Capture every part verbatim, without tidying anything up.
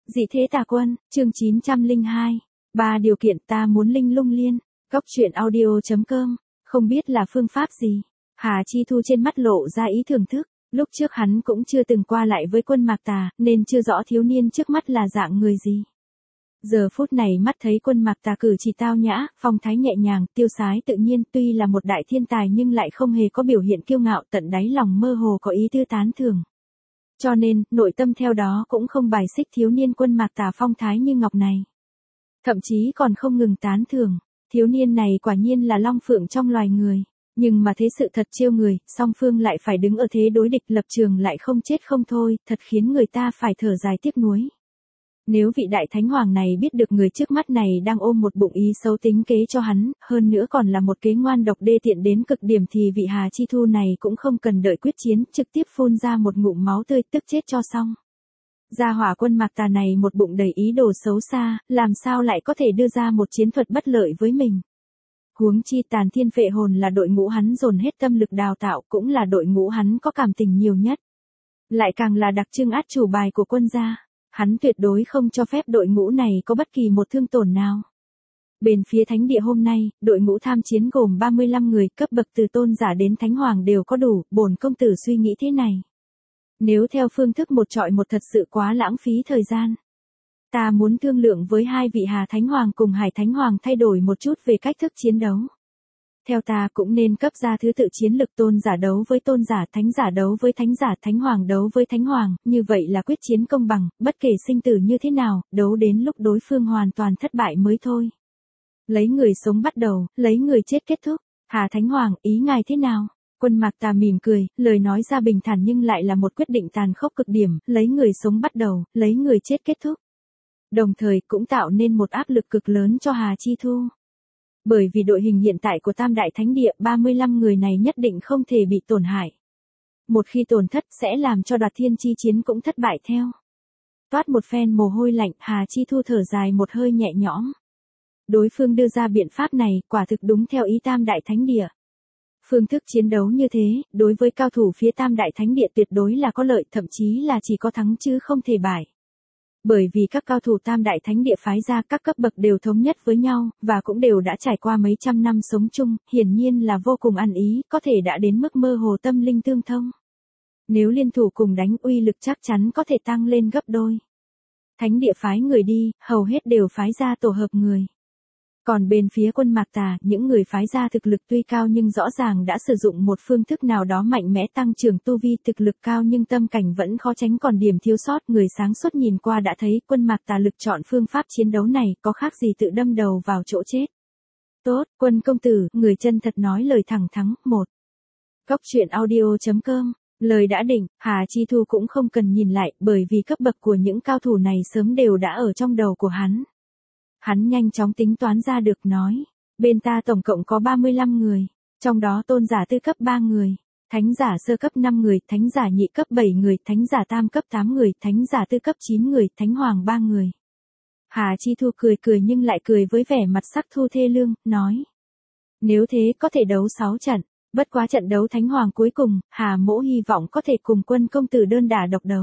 Dị thế tà quân, chương chín trăm lẻ hai. Ba điều kiện ta muốn linh lung liên. Góc truyện audio chấm com. Không biết là phương pháp gì. Hà Chi Thu trên mắt lộ ra ý thưởng thức. Lúc trước hắn cũng chưa từng qua lại với Quân Mạc Tà, nên chưa rõ thiếu niên trước mắt là dạng người gì. Giờ phút này mắt thấy Quân Mạc Tà cử chỉ tao nhã, phong thái nhẹ nhàng, tiêu sái tự nhiên, tuy là một đại thiên tài nhưng lại không hề có biểu hiện kiêu ngạo, tận đáy lòng mơ hồ có ý tư tán thưởng. Cho nên, nội tâm theo đó cũng không bài xích thiếu niên Quân Mạc Tà phong thái như ngọc này. Thậm chí còn không ngừng tán thưởng, thiếu niên này quả nhiên là long phượng trong loài người. Nhưng mà thế sự thật trêu người, song phương lại phải đứng ở thế đối địch, lập trường lại không chết không thôi, thật khiến người ta phải thở dài tiếc nuối. Nếu vị đại thánh hoàng này biết được người trước mắt này đang ôm một bụng ý xấu tính kế cho hắn, hơn nữa còn là một kế ngoan độc đê tiện đến cực điểm, thì vị Hà Chi Thu này cũng không cần đợi quyết chiến, trực tiếp phun ra một ngụm máu tươi tức chết cho xong. Gia hỏa Quân Mạc Tà này một bụng đầy ý đồ xấu xa, làm sao lại có thể đưa ra một chiến thuật bất lợi với mình. Huống chi Tàn Thiên Phệ Hồn là đội ngũ hắn dồn hết tâm lực đào tạo, cũng là đội ngũ hắn có cảm tình nhiều nhất. Lại càng là đặc trưng át chủ bài của Quân gia. Hắn tuyệt đối không cho phép đội ngũ này có bất kỳ một thương tổn nào. Bên phía thánh địa hôm nay, đội ngũ tham chiến gồm ba mươi lăm người, cấp bậc từ tôn giả đến thánh hoàng đều có đủ, bổn công tử suy nghĩ thế này. Nếu theo phương thức một trọi một thật sự quá lãng phí thời gian. Ta muốn thương lượng với hai vị Hà Thánh Hoàng cùng Hải Thánh Hoàng thay đổi một chút về cách thức chiến đấu. Theo ta cũng nên cấp ra thứ tự chiến lực, tôn giả đấu với tôn giả, thánh giả đấu với thánh giả, thánh hoàng đấu với thánh hoàng, như vậy là quyết chiến công bằng, bất kể sinh tử như thế nào, đấu đến lúc đối phương hoàn toàn thất bại mới thôi. Lấy người sống bắt đầu, lấy người chết kết thúc. Hà Thánh Hoàng, ý ngài thế nào? Quân Mạc Tà mỉm cười, lời nói ra bình thản nhưng lại là một quyết định tàn khốc cực điểm, lấy người sống bắt đầu, lấy người chết kết thúc. Đồng thời cũng tạo nên một áp lực cực lớn cho Hà Chi Thu. Bởi vì đội hình hiện tại của Tam Đại Thánh Địa, ba mươi lăm người này nhất định không thể bị tổn hại. Một khi tổn thất sẽ làm cho Đoạt Thiên chi chiến cũng thất bại theo. Toát một phen mồ hôi lạnh, Hà Chi Thu thở dài một hơi nhẹ nhõm. Đối phương đưa ra biện pháp này, quả thực đúng theo ý Tam Đại Thánh Địa. Phương thức chiến đấu như thế, đối với cao thủ phía Tam Đại Thánh Địa tuyệt đối là có lợi, thậm chí là chỉ có thắng chứ không thể bại. Bởi vì các cao thủ Tam Đại Thánh Địa phái ra các cấp bậc đều thống nhất với nhau, và cũng đều đã trải qua mấy trăm năm sống chung, hiển nhiên là vô cùng ăn ý, có thể đã đến mức mơ hồ tâm linh tương thông. Nếu liên thủ cùng đánh, uy lực chắc chắn có thể tăng lên gấp đôi. Thánh Địa phái người đi, hầu hết đều phái ra tổ hợp người. Còn bên phía Quân Mạc Tà, những người phái ra thực lực tuy cao nhưng rõ ràng đã sử dụng một phương thức nào đó mạnh mẽ tăng trưởng tu vi, thực lực cao nhưng tâm cảnh vẫn khó tránh còn điểm thiếu sót. Người sáng suốt nhìn qua đã thấy Quân Mạc Tà lực chọn phương pháp chiến đấu này có khác gì tự đâm đầu vào chỗ chết. Tốt, Quân công tử, người chân thật nói lời thẳng thắn. Một. Góc truyện audio chấm com. Lời đã định, Hà Chi Thu cũng không cần nhìn lại, bởi vì cấp bậc của những cao thủ này sớm đều đã ở trong đầu của hắn. Hắn nhanh chóng tính toán ra được, nói, bên ta tổng cộng có ba mươi lăm người, trong đó tôn giả tư cấp ba người, thánh giả sơ cấp năm người, thánh giả nhị cấp bảy người, thánh giả tam cấp tám người, thánh giả tư cấp chín người, thánh hoàng ba người. Hà Chi Thu cười cười nhưng lại cười với vẻ mặt sắc thu thê lương, nói, nếu thế có thể đấu sáu trận, bất quá trận đấu thánh hoàng cuối cùng, Hà mỗ hy vọng có thể cùng Quân công tử đơn đả độc đấu.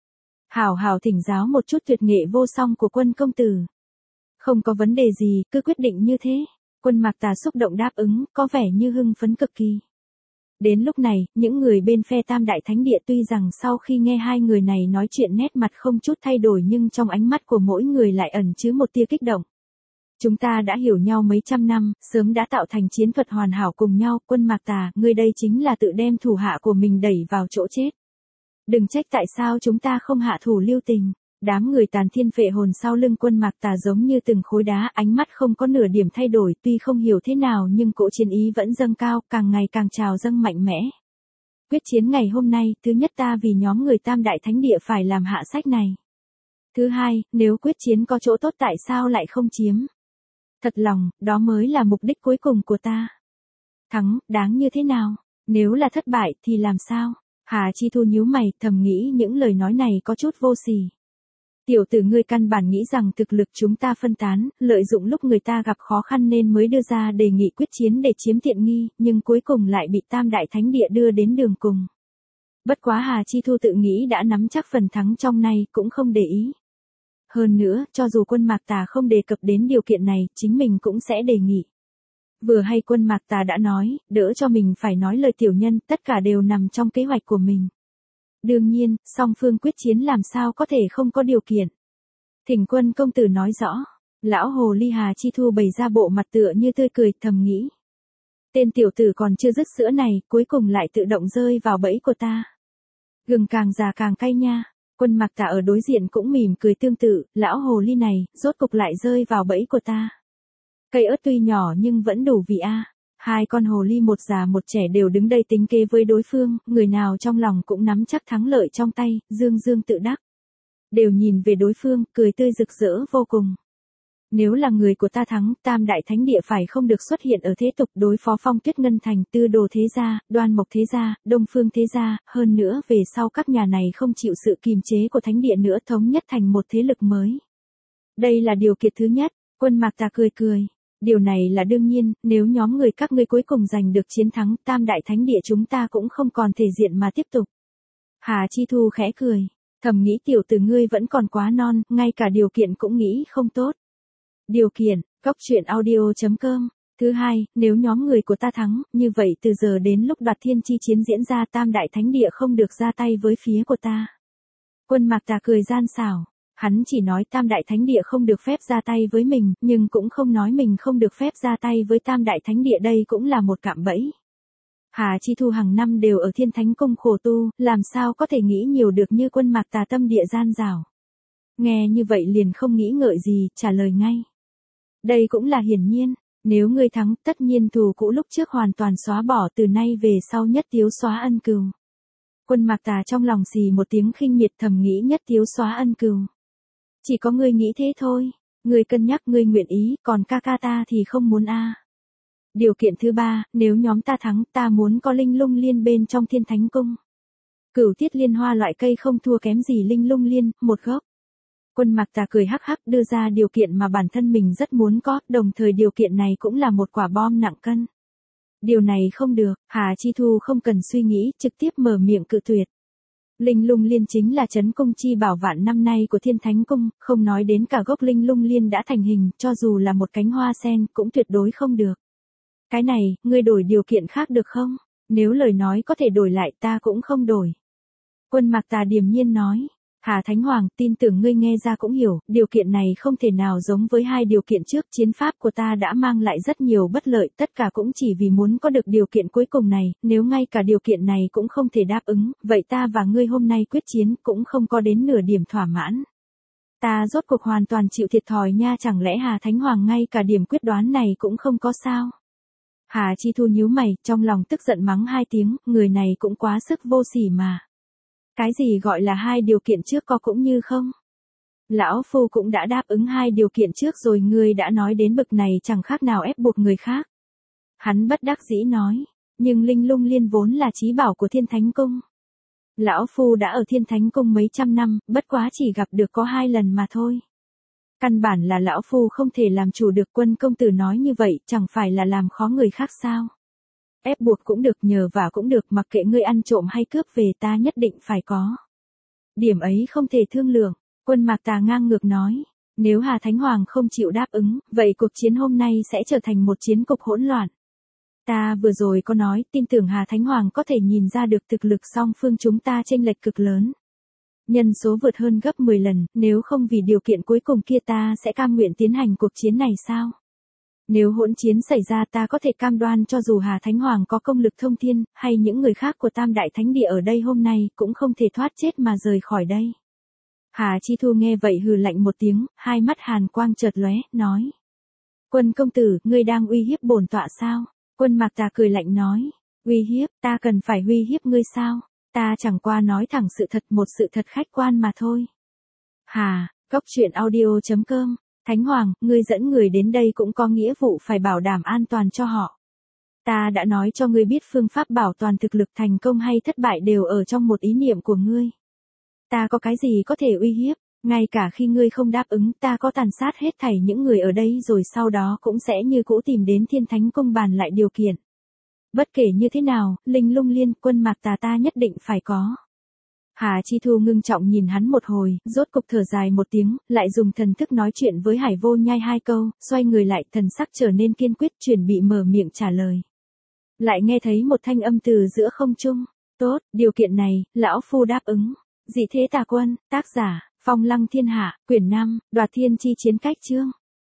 Hảo hảo thỉnh giáo một chút tuyệt nghệ vô song của Quân công tử. Không có vấn đề gì, cứ quyết định như thế. Quân Mạc Tà xúc động đáp ứng, có vẻ như hưng phấn cực kỳ. Đến lúc này, những người bên phe Tam Đại Thánh Địa tuy rằng sau khi nghe hai người này nói chuyện nét mặt không chút thay đổi nhưng trong ánh mắt của mỗi người lại ẩn chứa một tia kích động. Chúng ta đã hiểu nhau mấy trăm năm, sớm đã tạo thành chiến thuật hoàn hảo cùng nhau. Quân Mạc Tà, ngươi đây chính là tự đem thủ hạ của mình đẩy vào chỗ chết. Đừng trách tại sao chúng ta không hạ thủ lưu tình. Đám người Tàn Thiên Phệ Hồn sau lưng Quân Mạc Tà giống như từng khối đá, ánh mắt không có nửa điểm thay đổi, tuy không hiểu thế nào nhưng cỗ chiến ý vẫn dâng cao, càng ngày càng trào dâng mạnh mẽ. Quyết chiến ngày hôm nay, thứ nhất ta vì nhóm người Tam Đại Thánh Địa phải làm hạ sách này. Thứ hai, nếu quyết chiến có chỗ tốt tại sao lại không chiếm? Thật lòng, đó mới là mục đích cuối cùng của ta. Thắng, đáng như thế nào? Nếu là thất bại thì làm sao? Hà Chi Thu nhíu mày, thầm nghĩ những lời nói này có chút vô sỉ. Tiểu tử ngươi căn bản nghĩ rằng thực lực chúng ta phân tán, lợi dụng lúc người ta gặp khó khăn nên mới đưa ra đề nghị quyết chiến để chiếm tiện nghi, nhưng cuối cùng lại bị Tam Đại Thánh Địa đưa đến đường cùng. Bất quá Hà Chi Thu tự nghĩ đã nắm chắc phần thắng trong nay cũng không để ý. Hơn nữa, cho dù quân Mạc Tà không đề cập đến điều kiện này, chính mình cũng sẽ đề nghị. Vừa hay quân Mạc Tà đã nói, đỡ cho mình phải nói lời tiểu nhân, tất cả đều nằm trong kế hoạch của mình. Đương nhiên, song phương quyết chiến làm sao có thể không có điều kiện. Thỉnh quân công tử nói rõ. Lão hồ ly Hà Chi Thu bày ra bộ mặt tựa như tươi cười, thầm nghĩ. Tên tiểu tử còn chưa dứt sữa này, cuối cùng lại tự động rơi vào bẫy của ta. Gừng càng già càng cay nha. Quân Mạc Tà ở đối diện cũng mỉm cười tương tự, lão hồ ly này, rốt cục lại rơi vào bẫy của ta. Cây ớt tuy nhỏ nhưng vẫn đủ vị a. Hai con hồ ly một già một trẻ đều đứng đây tính kế với đối phương, người nào trong lòng cũng nắm chắc thắng lợi trong tay, dương dương tự đắc. Đều nhìn về đối phương, cười tươi rực rỡ vô cùng. Nếu là người của ta thắng, Tam Đại Thánh Địa phải không được xuất hiện ở thế tục đối phó Phong Tuyết Ngân Thành, Tư Đồ Thế Gia, Đoan Mộc Thế Gia, Đông Phương Thế Gia, hơn nữa về sau các nhà này không chịu sự kìm chế của Thánh Địa nữa thống nhất thành một thế lực mới. Đây là điều kiện thứ nhất, quân Mạc Tà cười cười. Điều này là đương nhiên, nếu nhóm người các ngươi cuối cùng giành được chiến thắng, Tam Đại Thánh Địa chúng ta cũng không còn thể diện mà tiếp tục. Hà Chi Thu khẽ cười, thầm nghĩ tiểu tử ngươi vẫn còn quá non, ngay cả điều kiện cũng nghĩ không tốt. Điều kiện, góc truyện audio chấm com. Thứ hai, nếu nhóm người của ta thắng, như vậy từ giờ đến lúc đoạt thiên chi chiến diễn ra Tam Đại Thánh Địa không được ra tay với phía của ta. Quân Mạc Tà cười gian xảo. Hắn chỉ nói Tam Đại Thánh Địa không được phép ra tay với mình, nhưng cũng không nói mình không được phép ra tay với Tam Đại Thánh Địa, đây cũng là một cạm bẫy. Hà Chi Thu hàng năm đều ở Thiên Thánh Cung khổ tu, làm sao có thể nghĩ nhiều được như quân Mạc Tà tâm địa gian dảo. Nghe như vậy liền không nghĩ ngợi gì, trả lời ngay. Đây cũng là hiển nhiên, nếu ngươi thắng, tất nhiên thù cũ lúc trước hoàn toàn xóa bỏ, từ nay về sau nhất tiếu xóa ân cừu. Quân Mạc Tà trong lòng xì một tiếng khinh miệt, thầm nghĩ nhất tiếu xóa ân cừu. Chỉ có ngươi nghĩ thế thôi, ngươi cân nhắc ngươi nguyện ý, còn ca ca ta thì không muốn a. Điều kiện thứ ba, nếu nhóm ta thắng, ta muốn có linh lung liên bên trong Thiên Thánh Cung. Cửu tiết liên hoa loại cây không thua kém gì linh lung liên, một gốc. Quân Mạc Tà cười hắc hắc đưa ra điều kiện mà bản thân mình rất muốn có, đồng thời điều kiện này cũng là một quả bom nặng cân. Điều này không được, Hà Chi Thu không cần suy nghĩ, trực tiếp mở miệng cự tuyệt. Linh lung liên chính là trấn cung chi bảo vạn năm nay của Thiên Thánh Cung, không nói đến cả gốc linh lung liên đã thành hình, cho dù là một cánh hoa sen cũng tuyệt đối không được. Cái này, ngươi đổi điều kiện khác được không? Nếu lời nói có thể đổi lại ta cũng không đổi. Quân Mạc Tà điềm nhiên nói. Hà Thánh Hoàng, tin tưởng ngươi nghe ra cũng hiểu, điều kiện này không thể nào giống với hai điều kiện trước, chiến pháp của ta đã mang lại rất nhiều bất lợi, tất cả cũng chỉ vì muốn có được điều kiện cuối cùng này, nếu ngay cả điều kiện này cũng không thể đáp ứng, vậy ta và ngươi hôm nay quyết chiến cũng không có đến nửa điểm thỏa mãn. Ta rốt cuộc hoàn toàn chịu thiệt thòi nha, chẳng lẽ Hà Thánh Hoàng ngay cả điểm quyết đoán này cũng không có sao? Hà Chi Thu nhíu mày, trong lòng tức giận mắng hai tiếng, người này cũng quá sức vô sỉ mà. Cái gì gọi là hai điều kiện trước có cũng như không? Lão Phu cũng đã đáp ứng hai điều kiện trước rồi, ngươi đã nói đến bực này chẳng khác nào ép buộc người khác. Hắn bất đắc dĩ nói, nhưng linh lung liên vốn là chí bảo của Thiên Thánh Cung. Lão Phu đã ở Thiên Thánh Cung mấy trăm năm, bất quá chỉ gặp được có hai lần mà thôi. Căn bản là Lão Phu không thể làm chủ được, quân công tử nói như vậy, chẳng phải là làm khó người khác sao? Ép buộc cũng được, nhờ vả cũng được, mặc kệ ngươi ăn trộm hay cướp về ta nhất định phải có. Điểm ấy không thể thương lượng, quân Mạc Tà ngang ngược nói. Nếu Hà Thánh Hoàng không chịu đáp ứng, vậy cuộc chiến hôm nay sẽ trở thành một chiến cục hỗn loạn. Ta vừa rồi có nói, tin tưởng Hà Thánh Hoàng có thể nhìn ra được thực lực song phương chúng ta chênh lệch cực lớn. Nhân số vượt hơn gấp mười lần, nếu không vì điều kiện cuối cùng kia ta sẽ cam nguyện tiến hành cuộc chiến này sao? Nếu hỗn chiến xảy ra ta có thể cam đoan cho dù Hà Thánh Hoàng có công lực thông thiên, hay những người khác của Tam Đại Thánh Địa ở đây hôm nay, cũng không thể thoát chết mà rời khỏi đây. Hà Chi Thu nghe vậy hừ lạnh một tiếng, hai mắt hàn quang chợt lóe, nói. Quân công tử, ngươi đang uy hiếp bổn tọa sao? Quân Mạc Tà cười lạnh nói. Uy hiếp, ta cần phải uy hiếp ngươi sao? Ta chẳng qua nói thẳng sự thật, một sự thật khách quan mà thôi. Hà, góc truyện audio chấm com. Thánh Hoàng, ngươi dẫn người đến đây cũng có nghĩa vụ phải bảo đảm an toàn cho họ. Ta đã nói cho ngươi biết phương pháp bảo toàn thực lực, thành công hay thất bại đều ở trong một ý niệm của ngươi. Ta có cái gì có thể uy hiếp, ngay cả khi ngươi không đáp ứng ta có tàn sát hết thảy những người ở đây rồi sau đó cũng sẽ như cũ tìm đến Thiên Thánh Cung bàn lại điều kiện. Bất kể như thế nào, linh lung liên, quân Mạc Tà ta nhất định phải có. Hà Chi Thu ngưng trọng nhìn hắn một hồi, rốt cục thở dài một tiếng, lại dùng thần thức nói chuyện với Hải Vô Nhai hai câu, xoay người lại, thần sắc trở nên kiên quyết, chuẩn bị mở miệng trả lời. Lại nghe thấy một thanh âm từ giữa không trung. Tốt, điều kiện này, lão phu đáp ứng. Dị thế tà quân, tác giả, Phong Lăng Thiên Hạ, quyển năm, Đoạt Thiên Chi Chiến Cách chương.